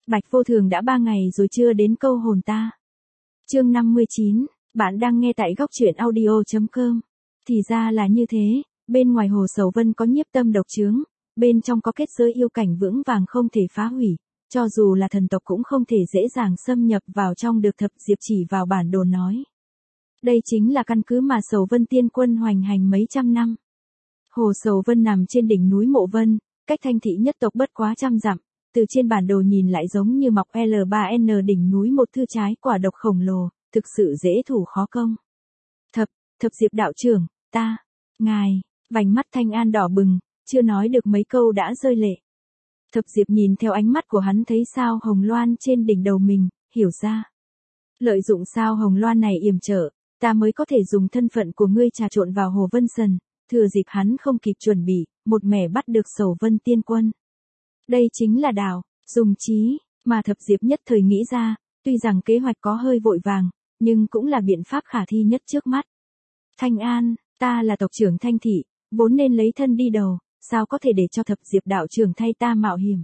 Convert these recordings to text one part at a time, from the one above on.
Bạch Vô Thường đã 3 ngày rồi chưa đến câu hồn ta. Chương 59, bạn đang nghe tại góc truyện audio.com. Thì ra là như thế, bên ngoài Hồ Sầu Vân có nhiếp tâm độc chướng, bên trong có kết giới yêu cảnh vững vàng không thể phá hủy, cho dù là thần tộc cũng không thể dễ dàng xâm nhập vào trong được Thập Diệp chỉ vào bản đồ nói. Đây chính là căn cứ mà Sầu Vân Tiên Quân hoành hành mấy trăm năm. Hồ Sầu Vân nằm trên đỉnh núi Mộ Vân, cách Thanh Thị nhất tộc bất quá trăm dặm, từ trên bản đồ nhìn lại giống như mọc L3N đỉnh núi một thư trái quả độc khổng lồ, thực sự dễ thủ khó công. Thập Diệp đạo trưởng, ngài, vành mắt Thanh An đỏ bừng, chưa nói được mấy câu đã rơi lệ. Thập Diệp nhìn theo ánh mắt của hắn thấy sao hồng loan trên đỉnh đầu mình, hiểu ra. Lợi dụng sao hồng loan này yểm trợ, ta mới có thể dùng thân phận của ngươi trà trộn vào Hồ Vân Sần, thừa dịp hắn không kịp chuẩn bị, một mẻ bắt được Sầu Vân Tiên Quân. Đây chính là đảo, dùng trí, mà Thập Diệp nhất thời nghĩ ra, tuy rằng kế hoạch có hơi vội vàng, nhưng cũng là biện pháp khả thi nhất trước mắt. Thanh An, ta là tộc trưởng Thanh Thị, vốn nên lấy thân đi đầu, sao có thể để cho Thập Diệp đạo trưởng thay ta mạo hiểm.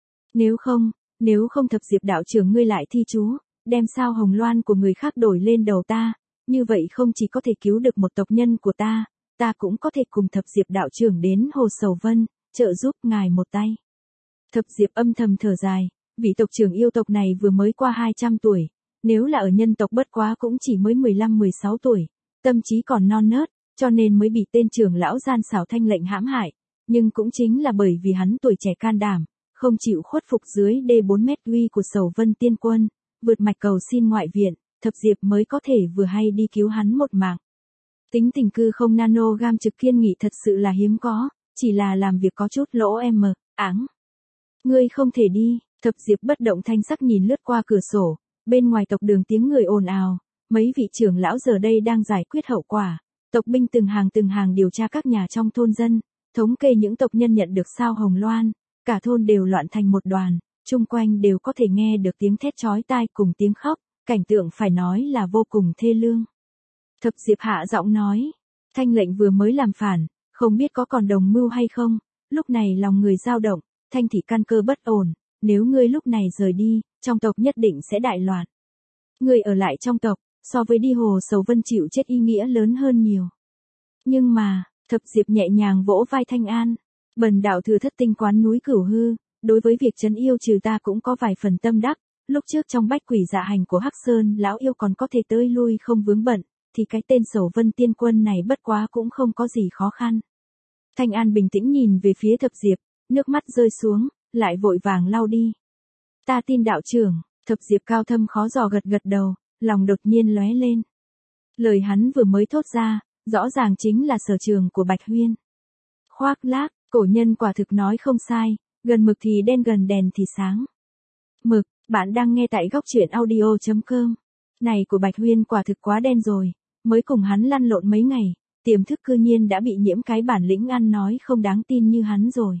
Nếu không Thập Diệp đạo trưởng ngươi lại thi chú, đem sao hồng loan của người khác đổi lên đầu ta, như vậy không chỉ có thể cứu được một tộc nhân của ta cũng có thể cùng Thập Diệp đạo trưởng đến Hồ Sầu Vân, trợ giúp ngài một tay. Thập Diệp âm thầm thở dài, vị tộc trưởng yêu tộc này vừa mới qua 200 tuổi, nếu là ở nhân tộc bất quá cũng chỉ mới 15-16 tuổi, tâm trí còn non nớt, cho nên mới bị tên trưởng lão gian xảo Thanh lệnh hãm hại, nhưng cũng chính là bởi vì hắn tuổi trẻ can đảm, không chịu khuất phục dưới D4 mét uy của Sầu Vân Tiên Quân, vượt mạch cầu xin ngoại viện, Thập Diệp mới có thể vừa hay đi cứu hắn một mạng. Tính tình cư không nanogam trực kiên nghị thật sự là hiếm có, chỉ là làm việc có chút lỗ áng. Ngươi không thể đi, Thập Diệp bất động thanh sắc nhìn lướt qua cửa sổ, bên ngoài tộc đường tiếng người ồn ào, mấy vị trưởng lão giờ đây đang giải quyết hậu quả, tộc binh từng hàng điều tra các nhà trong thôn dân, thống kê những tộc nhân nhận được sao hồng loan, cả thôn đều loạn thành một đoàn, chung quanh đều có thể nghe được tiếng thét chói tai cùng tiếng khóc, cảnh tượng phải nói là vô cùng thê lương. Thập Diệp hạ giọng nói, Thanh lệnh vừa mới làm phản, không biết có còn đồng mưu hay không, lúc này lòng người dao động, Thanh Thị căn cơ bất ổn, nếu ngươi lúc này rời đi, trong tộc nhất định sẽ đại loạn. Ngươi ở lại trong tộc, so với đi Hồ Sầu Vân chịu chết ý nghĩa lớn hơn nhiều. Nhưng mà, Thập Diệp nhẹ nhàng vỗ vai Thanh An, bần đạo thừa thất tinh quán núi Cửu Hư, đối với việc trấn yêu trừ ta cũng có vài phần tâm đắc, lúc trước trong bách quỷ dạ hành của Hắc Sơn lão yêu còn có thể tới lui không vướng bận, thì cái tên Sầu Vân Tiên Quân này bất quá cũng không có gì khó khăn. Thanh An bình tĩnh nhìn về phía Thập Diệp, nước mắt rơi xuống, lại vội vàng lau đi. Ta tin đạo trưởng, Thập Diệp cao thâm khó dò gật đầu, lòng đột nhiên lóe lên. Lời hắn vừa mới thốt ra, rõ ràng chính là sở trường của Bạch Huyên. Khoác lác, cổ nhân quả thực nói không sai, gần mực thì đen gần đèn thì sáng. Mực, bạn đang nghe tại góc truyện audio.com. Này của Bạch Huyên quả thực quá đen rồi, mới cùng hắn lăn lộn mấy ngày, tiềm thức cư nhiên đã bị nhiễm cái bản lĩnh ăn nói không đáng tin như hắn rồi.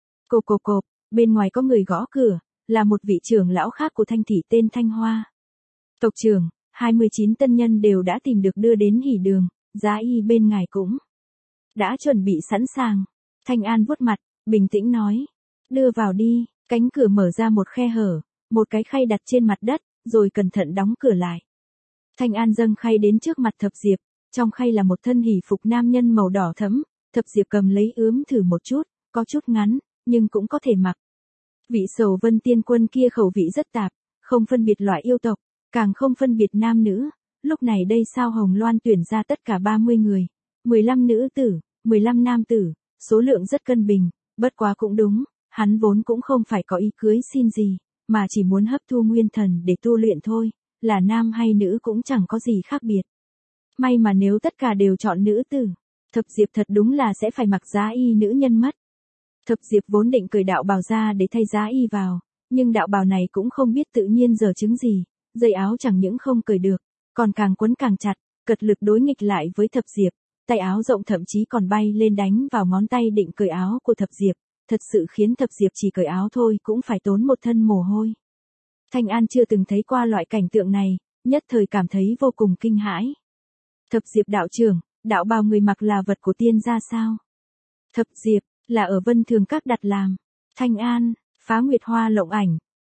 Cộp, bên ngoài có người gõ cửa, là một vị trưởng lão khác của Thanh Thị tên Thanh Hoa. Tộc trưởng, 29 tân nhân đều đã tìm được đưa đến hỉ đường, giá y bên ngài cũng đã chuẩn bị sẵn sàng. Thanh An vuốt mặt, bình tĩnh nói, đưa vào đi, cánh cửa mở ra một khe hở, một cái khay đặt trên mặt đất, rồi cẩn thận đóng cửa lại. Thanh An dâng khay đến trước mặt Thập Diệp, trong khay là một thân hỉ phục nam nhân màu đỏ thẫm, Thập Diệp cầm lấy ướm thử một chút, có chút ngắn, nhưng cũng có thể mặc. Vị Sầu Vân Tiên Quân kia khẩu vị rất tạp, không phân biệt loại yêu tộc, càng không phân biệt nam nữ, lúc này đây sao hồng loan tuyển ra tất cả 30 người, 15 nữ tử, 15 nam tử, số lượng rất cân bình, bất quá cũng đúng, hắn vốn cũng không phải có ý cưới xin gì, mà chỉ muốn hấp thu nguyên thần để tu luyện thôi, là nam hay nữ cũng chẳng có gì khác biệt. May mà nếu tất cả đều chọn nữ tử, Thập Diệp thật đúng là sẽ phải mặc giá y nữ nhân mất. Thập Diệp vốn định cởi đạo bào ra để thay giá y vào, nhưng đạo bào này cũng không biết tự nhiên giở chứng gì, dây áo chẳng những không cởi được, còn càng quấn càng chặt, cật lực đối nghịch lại với Thập Diệp, tay áo rộng thậm chí còn bay lên đánh vào ngón tay định cởi áo của Thập Diệp, thật sự khiến Thập Diệp chỉ cởi áo thôi cũng phải tốn một thân mồ hôi. Thanh An chưa từng thấy qua loại cảnh tượng này, nhất thời cảm thấy vô cùng kinh hãi. Thập Diệp đạo trưởng, đạo bào người mặc là vật của tiên gia sao? Thập Diệp, là ở Vân Thường Các đặt làm. Thanh An, Phá Nguyệt Hoa lộng ảnh,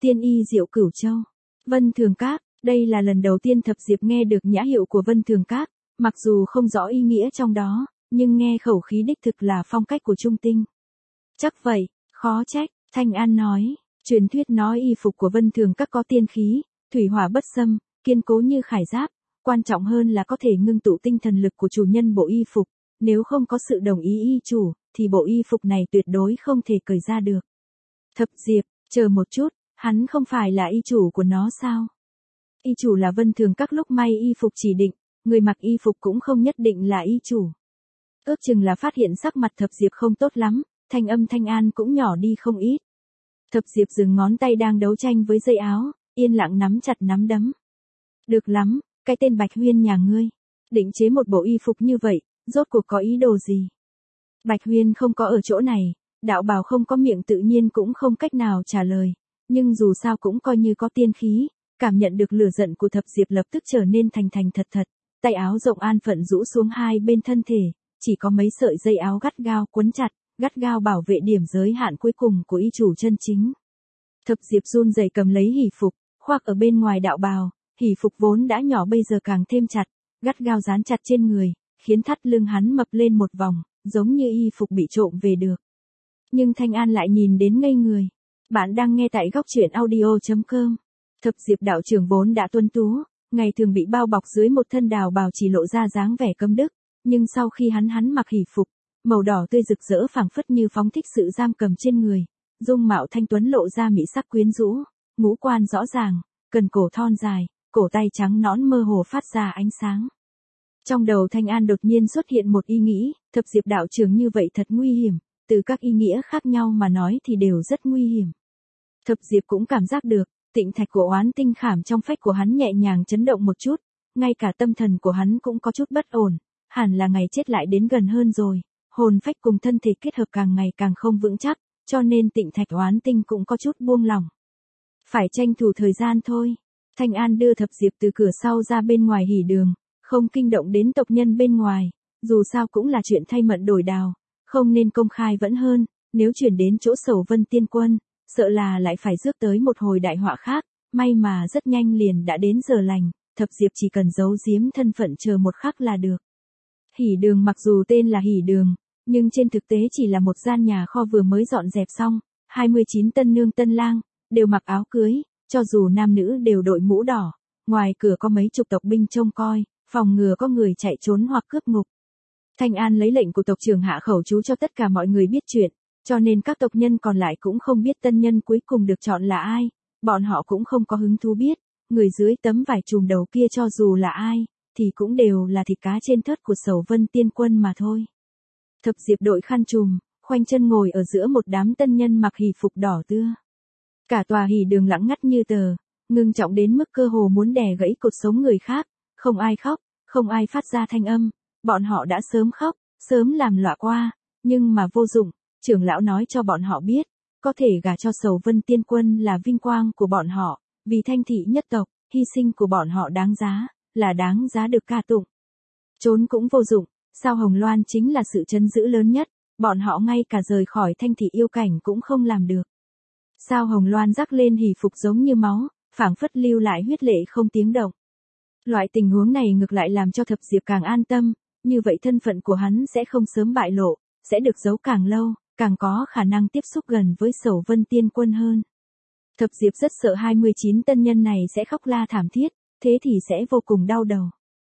Tiên y diệu Cửu Châu. Vân Thường Các, đây là lần đầu tiên Thập Diệp nghe được nhã hiệu của Vân Thường Các, mặc dù không rõ ý nghĩa trong đó, nhưng nghe khẩu khí đích thực là phong cách của Trung Tinh. Chắc vậy, khó trách, Thanh An nói, truyền thuyết nói y phục của Vân Thường Các có tiên khí, thủy hỏa bất xâm, kiên cố như khải giáp, quan trọng hơn là có thể ngưng tụ tinh thần lực của chủ nhân bộ y phục, nếu không có sự đồng ý y chủ, thì bộ y phục này tuyệt đối không thể cởi ra được. Thập Diệp, chờ một chút, hắn không phải là y chủ của nó sao? Y chủ là Vân Thường Các lúc may y phục chỉ định, người mặc y phục cũng không nhất định là y chủ. Ước chừng là phát hiện sắc mặt Thập Diệp không tốt lắm, thanh âm Thanh An cũng nhỏ đi không ít. Thập Diệp dừng ngón tay đang đấu tranh với dây áo, yên lặng nắm chặt nắm đấm. Được lắm, cái tên Bạch Huyên nhà ngươi, định chế một bộ y phục như vậy, rốt cuộc có ý đồ gì? Bạch Huyên không có ở chỗ này, đạo bào không có miệng tự nhiên cũng không cách nào trả lời, nhưng dù sao cũng coi như có tiên khí, cảm nhận được lửa giận của Thập Diệp lập tức trở nên thành thành thật thật, tay áo rộng an phận rũ xuống hai bên thân thể, chỉ có mấy sợi dây áo gắt gao quấn chặt, gắt gao bảo vệ điểm giới hạn cuối cùng của y chủ chân chính. Thập Diệp run rẩy cầm lấy hỷ phục, khoác ở bên ngoài đạo bào, hỷ phục vốn đã nhỏ bây giờ càng thêm chặt, gắt gao dán chặt trên người, khiến thắt lưng hắn mập lên một vòng, giống như y phục bị trộm về được. Nhưng Thanh An lại nhìn đến ngây người. Bạn đang nghe tại góc truyện audio.com. Thập Diệp đạo trưởng vốn đã tuấn tú, ngày thường bị bao bọc dưới một thân đào bào chỉ lộ ra dáng vẻ câm đức, nhưng sau khi hắn mặc hỷ phục, màu đỏ tươi rực rỡ phảng phất như phóng thích sự giam cầm trên người, dung mạo thanh tuấn lộ ra mỹ sắc quyến rũ, ngũ quan rõ ràng, cần cổ thon dài, cổ tay trắng nõn mơ hồ phát ra ánh sáng. Trong đầu Thanh An đột nhiên xuất hiện một ý nghĩ, Thập Diệp đạo trưởng như vậy thật nguy hiểm, từ các ý nghĩa khác nhau mà nói thì đều rất nguy hiểm. Thập Diệp cũng cảm giác được, tịnh thạch của oán tinh khảm trong phách của hắn nhẹ nhàng chấn động một chút, ngay cả tâm thần của hắn cũng có chút bất ổn, hẳn là ngày chết lại đến gần hơn rồi, hồn phách cùng thân thể kết hợp càng ngày càng không vững chắc, cho nên tịnh thạch oán tinh cũng có chút buông lỏng. Phải tranh thủ thời gian thôi. Thanh An đưa Thập Diệp từ cửa sau ra bên ngoài hỉ đường, không kinh động đến tộc nhân bên ngoài, dù sao cũng là chuyện thay mận đổi đào, không nên công khai vẫn hơn, nếu chuyển đến chỗ Sầu Vân Tiên Quân, sợ là lại phải rước tới một hồi đại họa khác, may mà rất nhanh liền đã đến giờ lành, Thập Diệp chỉ cần giấu giếm thân phận chờ một khắc là được. Hỉ đường mặc dù tên là hỉ đường, nhưng trên thực tế chỉ là một gian nhà kho vừa mới dọn dẹp xong, 29 tân nương tân lang, đều mặc áo cưới, cho dù nam nữ đều đội mũ đỏ, ngoài cửa có mấy chục tộc binh trông coi, phòng ngừa có người chạy trốn hoặc cướp ngục. Thanh An lấy lệnh của tộc trưởng hạ khẩu chú cho tất cả mọi người biết chuyện, cho nên các tộc nhân còn lại cũng không biết tân nhân cuối cùng được chọn là ai, bọn họ cũng không có hứng thú biết, người dưới tấm vải trùm đầu kia cho dù là ai, thì cũng đều là thịt cá trên thớt của Sầu Vân Tiên Quân mà thôi. Thập Diệp đội khăn trùm, khoanh chân ngồi ở giữa một đám tân nhân mặc hỷ phục đỏ tưa. Cả tòa hỉ đường lặng ngắt như tờ, ngưng trọng đến mức cơ hồ muốn đè gãy cột sống người khác, không ai khóc, không ai phát ra thanh âm, bọn họ đã sớm khóc, sớm làm lọa qua, nhưng mà vô dụng, trưởng lão nói cho bọn họ biết, có thể gả cho Sầu Vân Tiên Quân là vinh quang của bọn họ, vì thanh thị nhất tộc, hy sinh của bọn họ đáng giá, là đáng giá được ca tụng. Trốn cũng vô dụng, Sao Hồng Loan chính là sự trấn giữ lớn nhất, bọn họ ngay cả rời khỏi thanh thị yêu cảnh cũng không làm được. Sao Hồng Loan rắc lên hỷ phục giống như máu, phảng phất lưu lại huyết lệ không tiếng động. Loại tình huống này ngược lại làm cho Thập Diệp càng an tâm, như vậy thân phận của hắn sẽ không sớm bại lộ, sẽ được giấu càng lâu, càng có khả năng tiếp xúc gần với Sầu Vân Tiên Quân hơn. Thập Diệp rất sợ 29 tân nhân này sẽ khóc la thảm thiết, thế thì sẽ vô cùng đau đầu.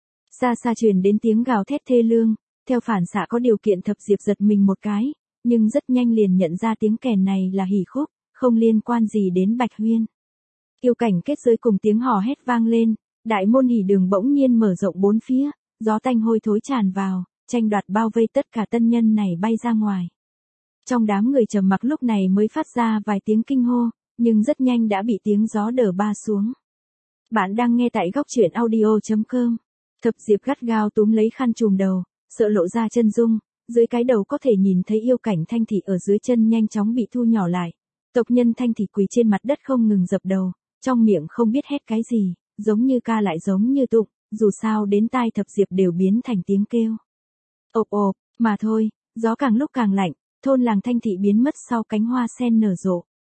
Xa xa truyền đến tiếng gào thét thê lương, theo phản xạ có điều kiện Thập Diệp giật mình một cái, nhưng rất nhanh liền nhận ra tiếng kèn này là hỉ khúc, không liên quan gì đến Bạch Huyên. Yêu cảnh kết giới cùng tiếng hò hét vang lên, đại môn hỉ đường bỗng nhiên mở rộng bốn phía, gió tanh hôi thối tràn vào, tranh đoạt bao vây tất cả tân nhân này bay ra ngoài. Trong đám người trầm mặc lúc này mới phát ra vài tiếng kinh hô, nhưng rất nhanh đã bị tiếng gió đờ ba xuống. Bạn đang nghe tại góc truyện audio.com. Thập Diệp gắt gao túm lấy khăn trùm đầu, sợ lộ ra chân dung, dưới cái đầu có thể nhìn thấy yêu cảnh thanh thị ở dưới chân nhanh chóng bị thu nhỏ lại. Tộc nhân thanh thị quỳ trên mặt đất không ngừng dập đầu, trong miệng không biết hét cái gì, giống như ca lại giống như tụng, dù sao đến tai Thập Diệp đều biến thành tiếng kêu. Ộp ộp, mà thôi, gió càng lúc càng lạnh, thôn làng thanh thị biến mất sau cánh hoa sen nở rộ.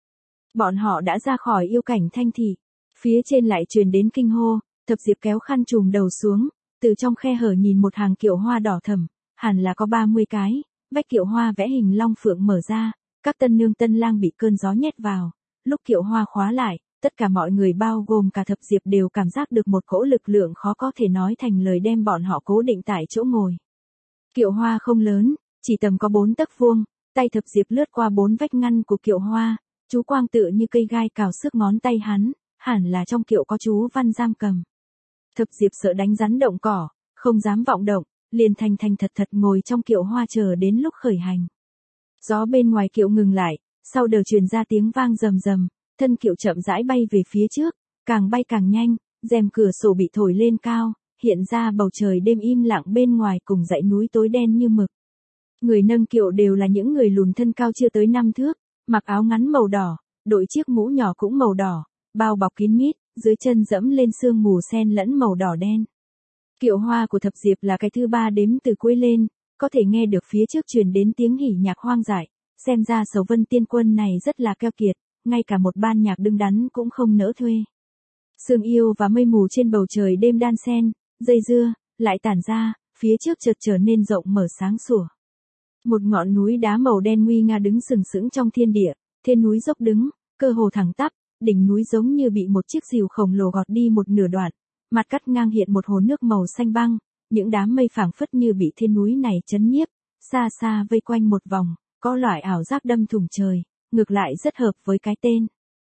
Bọn họ đã ra khỏi yêu cảnh Thanh Thị. Phía trên lại truyền đến kinh hô, Thập Diệp kéo khăn trùm đầu xuống, từ trong khe hở nhìn một hàng kiệu hoa đỏ thẫm, hẳn là có 30 cái, vách kiệu hoa vẽ hình long phượng mở ra, các tân nương tân lang bị cơn gió nhét vào, lúc kiệu hoa khóa lại, tất cả mọi người bao gồm cả Thập Diệp đều cảm giác được một cỗ lực lượng khó có thể nói thành lời đem bọn họ cố định tại chỗ ngồi. Kiệu hoa không lớn, chỉ tầm có 4 tấc vuông, tay Thập Diệp lướt qua 4 vách ngăn của kiệu hoa, chú quang tựa như cây gai cào xước ngón tay hắn, hẳn là trong kiệu có chú văn giam cầm. Thập Diệp sợ đánh rắn động cỏ, không dám vọng động, liền thành thành thật thật ngồi trong kiệu hoa chờ đến lúc khởi hành. Gió bên ngoài kiệu ngừng lại, sau đờ truyền ra tiếng vang rầm rầm, thân kiệu chậm rãi bay về phía trước, càng bay càng nhanh, rèm cửa sổ bị thổi lên cao, hiện ra bầu trời đêm im lặng bên ngoài cùng dãy núi tối đen như mực. Người nâng kiệu đều là những người lùn thân cao chưa tới 5 thước, mặc áo ngắn màu đỏ, đội chiếc mũ nhỏ cũng màu đỏ, bao bọc kín mít, dưới chân dẫm lên sương mù xen lẫn màu đỏ đen. Kiệu hoa của Thập Diệp là cái thứ 3 đếm từ cuối lên, có thể nghe được phía trước truyền đến tiếng hỉ nhạc hoang dại, xem ra Sầu Vân Tiên Quân này rất là keo kiệt, ngay cả một ban nhạc đứng đắn cũng không nỡ thuê. Sương yêu và mây mù trên bầu trời đêm đan xen, dây dưa, lại tản ra, phía trước chợt trở nên rộng mở sáng sủa. Một ngọn núi đá màu đen nguy nga đứng sừng sững trong thiên địa, thiên núi dốc đứng, cơ hồ thẳng tắp, đỉnh núi giống như bị một chiếc rìu khổng lồ gọt đi một nửa đoạn, mặt cắt ngang hiện một hồ nước màu xanh băng, những đám mây phảng phất như bị thiên núi này chấn nhiếp, xa xa vây quanh một vòng, có loại ảo giác đâm thủng trời, ngược lại rất hợp với cái tên.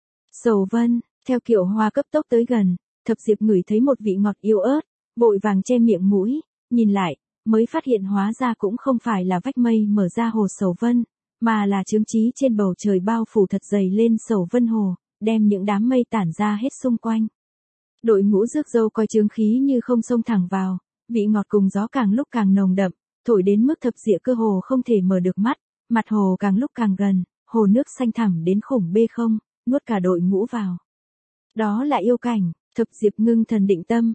Sầu Vân, theo kiệu hoa cấp tốc tới gần, Thập Diệp ngửi thấy một vị ngọt yếu ớt, vội vàng che miệng mũi, nhìn lại, mới phát hiện hóa ra cũng không phải là vách mây mở ra hồ Sầu Vân, mà là chướng chí trên bầu trời bao phủ thật dày lên Sầu Vân hồ, đem những đám mây tản ra hết xung quanh. Đội ngũ rước dâu coi chướng khí như không xông thẳng vào, vị ngọt cùng gió càng lúc càng nồng đậm, thổi đến mức Thập Diệp cơ hồ không thể mở được mắt, mặt hồ càng lúc càng gần, hồ nước xanh thẳm đến khủng bê không, nuốt cả đội ngũ vào. Đó là yêu cảnh, Thập Diệp ngưng thần định tâm,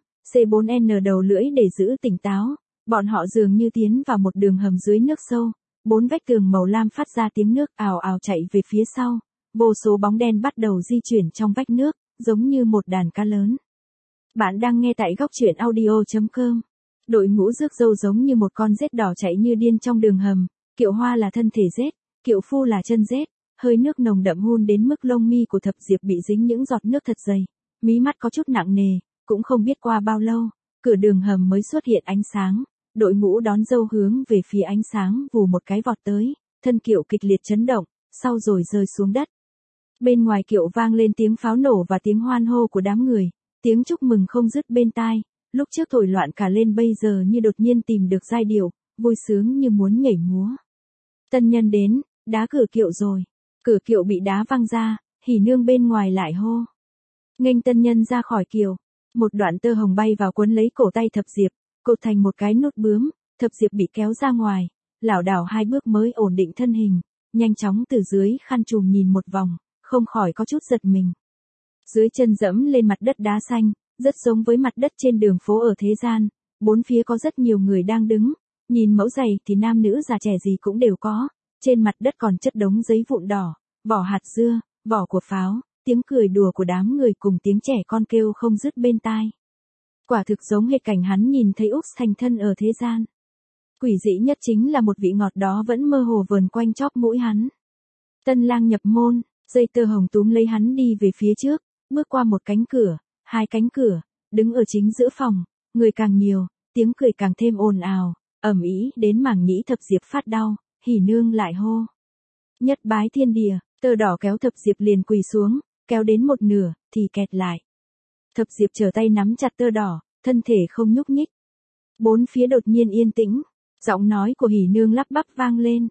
C4N đầu lưỡi để giữ tỉnh táo, bọn họ dường như tiến vào một đường hầm dưới nước sâu, 4 vách tường màu lam phát ra tiếng nước ào ào chạy về phía sau, vô số bóng đen bắt đầu di chuyển trong vách nước, giống như một đàn cá lớn. Bạn đang nghe tại góc truyện audio.com. Đội ngũ rước dâu giống như một con rết đỏ chạy như điên trong đường hầm, kiệu hoa là thân thể rết, kiệu phu là chân rết, hơi nước nồng đậm hun đến mức lông mi của Thập Diệp bị dính những giọt nước thật dày, mí mắt có chút nặng nề, cũng không biết qua bao lâu, cửa đường hầm mới xuất hiện ánh sáng, đội ngũ đón dâu hướng về phía ánh sáng vù một cái vọt tới, thân kiệu kịch liệt chấn động, sau rồi rơi xuống đất. Bên ngoài kiệu vang lên tiếng pháo nổ và tiếng hoan hô của đám người, tiếng chúc mừng không dứt bên tai, lúc trước thổi loạn cả lên bây giờ như đột nhiên tìm được giai điệu, vui sướng như muốn nhảy múa. Tân nhân đến, đá cửa kiệu rồi. Cửa kiệu bị đá văng ra, Hỉ Nương bên ngoài lại hô. Nghênh tân nhân ra khỏi kiệu, một đoạn tơ hồng bay vào quấn lấy cổ tay Thập Diệp, cột thành một cái nút bướm, Thập Diệp bị kéo ra ngoài, lảo đảo 2 bước mới ổn định thân hình, nhanh chóng từ dưới khăn trùm nhìn một vòng, không khỏi có chút giật mình. Dưới chân dẫm lên mặt đất đá xanh, rất giống với mặt đất trên đường phố ở thế gian, bốn phía có rất nhiều người đang đứng, nhìn mẫu giày thì nam nữ già trẻ gì cũng đều có, trên mặt đất còn chất đống giấy vụn đỏ, vỏ hạt dưa, vỏ của pháo, tiếng cười đùa của đám người cùng tiếng trẻ con kêu không dứt bên tai. Quả thực giống hệt cảnh hắn nhìn thấy Úc thành thân ở thế gian. Quỷ dị nhất chính là một vị ngọt đó vẫn mơ hồ vờn quanh chóp mũi hắn. Tân lang nhập môn, dây tơ hồng túm lấy hắn đi về phía trước, bước qua một cánh cửa, 2 cánh cửa, đứng ở chính giữa phòng, người càng nhiều, tiếng cười càng thêm ồn ào, ầm ĩ đến màng nhĩ Thập Diệp phát đau, Hỉ Nương lại hô. Nhất bái thiên địa, tơ đỏ kéo Thập Diệp liền quỳ xuống, kéo đến một nửa, thì kẹt lại. Thập Diệp trở tay nắm chặt tơ đỏ, thân thể không nhúc nhích. Bốn phía đột nhiên yên tĩnh, giọng nói của Hỉ Nương lắp bắp vang lên.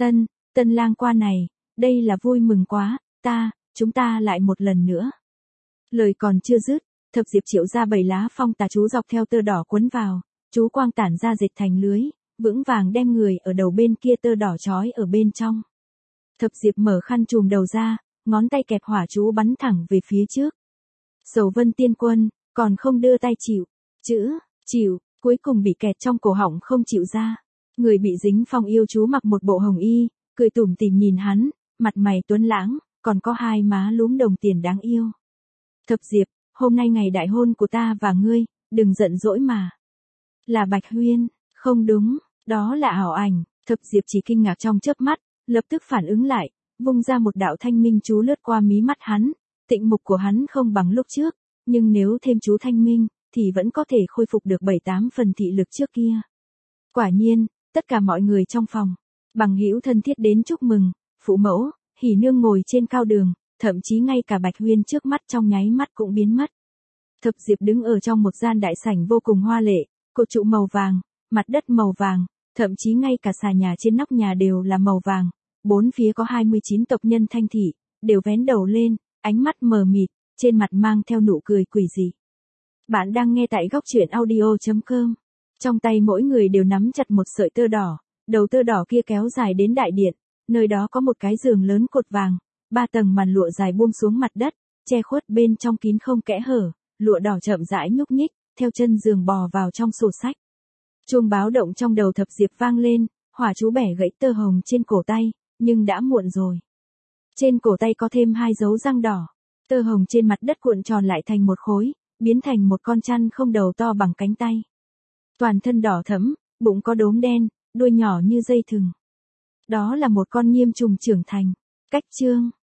Tân lang qua này, đây là vui mừng quá, chúng ta lại một lần nữa. Lời còn chưa dứt, Thập Diệp triệu ra 7 lá phong tà chú dọc theo tơ đỏ quấn vào, chú quang tản ra dệt thành lưới, vững vàng đem người ở đầu bên kia tơ đỏ trói ở bên trong. Thập Diệp mở khăn trùm đầu ra, ngón tay kẹp hỏa chú bắn thẳng về phía trước. Sầu Vân Tiên Quân, còn không đưa tay chịu, chịu, cuối cùng bị kẹt trong cổ họng không chịu ra. Người bị dính phong yêu chú mặc một bộ hồng y, cười tủm tỉm nhìn hắn, mặt mày tuấn lãng, còn có hai má lúm đồng tiền đáng yêu. Thập Diệp, hôm nay ngày đại hôn của ta và ngươi, đừng giận dỗi mà. Là Bạch Huyên, không đúng, đó là ảo ảnh. Thập Diệp chỉ kinh ngạc trong chớp mắt, lập tức phản ứng lại, vung ra một đạo thanh minh chú lướt qua mí mắt hắn. Tịnh mục của hắn không bằng lúc trước, nhưng nếu thêm chú thanh minh, thì vẫn có thể khôi phục được 7-8 phần thị lực trước kia. Quả nhiên, tất cả mọi người trong phòng, bằng hữu thân thiết đến chúc mừng, phụ mẫu, hỉ nương ngồi trên cao đường, thậm chí ngay cả Bạch Huyên trước mắt trong nháy mắt cũng biến mất. Thập Diệp đứng ở trong một gian đại sảnh vô cùng hoa lệ, cột trụ màu vàng, mặt đất màu vàng, thậm chí ngay cả xà nhà trên nóc nhà đều là màu vàng. Bốn phía có 29 tộc nhân Thanh thị, đều vén đầu lên, ánh mắt mờ mịt, trên mặt mang theo nụ cười quỷ dị. Bạn đang nghe tại góc truyện audio.com. Trong tay mỗi người đều nắm chặt một sợi tơ đỏ, đầu tơ đỏ kia kéo dài đến đại điện, nơi đó có một cái giường lớn cột vàng, 3 tầng màn lụa dài buông xuống mặt đất, che khuất bên trong kín không kẽ hở, lụa đỏ chậm rãi nhúc nhích, theo chân giường bò vào trong sổ sách. Chuông báo động trong đầu Thập Diệp vang lên, hỏa chú bẻ gãy tơ hồng trên cổ tay, nhưng đã muộn rồi. Trên cổ tay có thêm 2 dấu răng đỏ, tơ hồng trên mặt đất cuộn tròn lại thành một khối, biến thành một con chăn không đầu to bằng cánh tay. Toàn thân đỏ thẫm, bụng có đốm đen, đuôi nhỏ như dây thừng. Đó là một con nhiêm trùng trưởng thành. Cách chương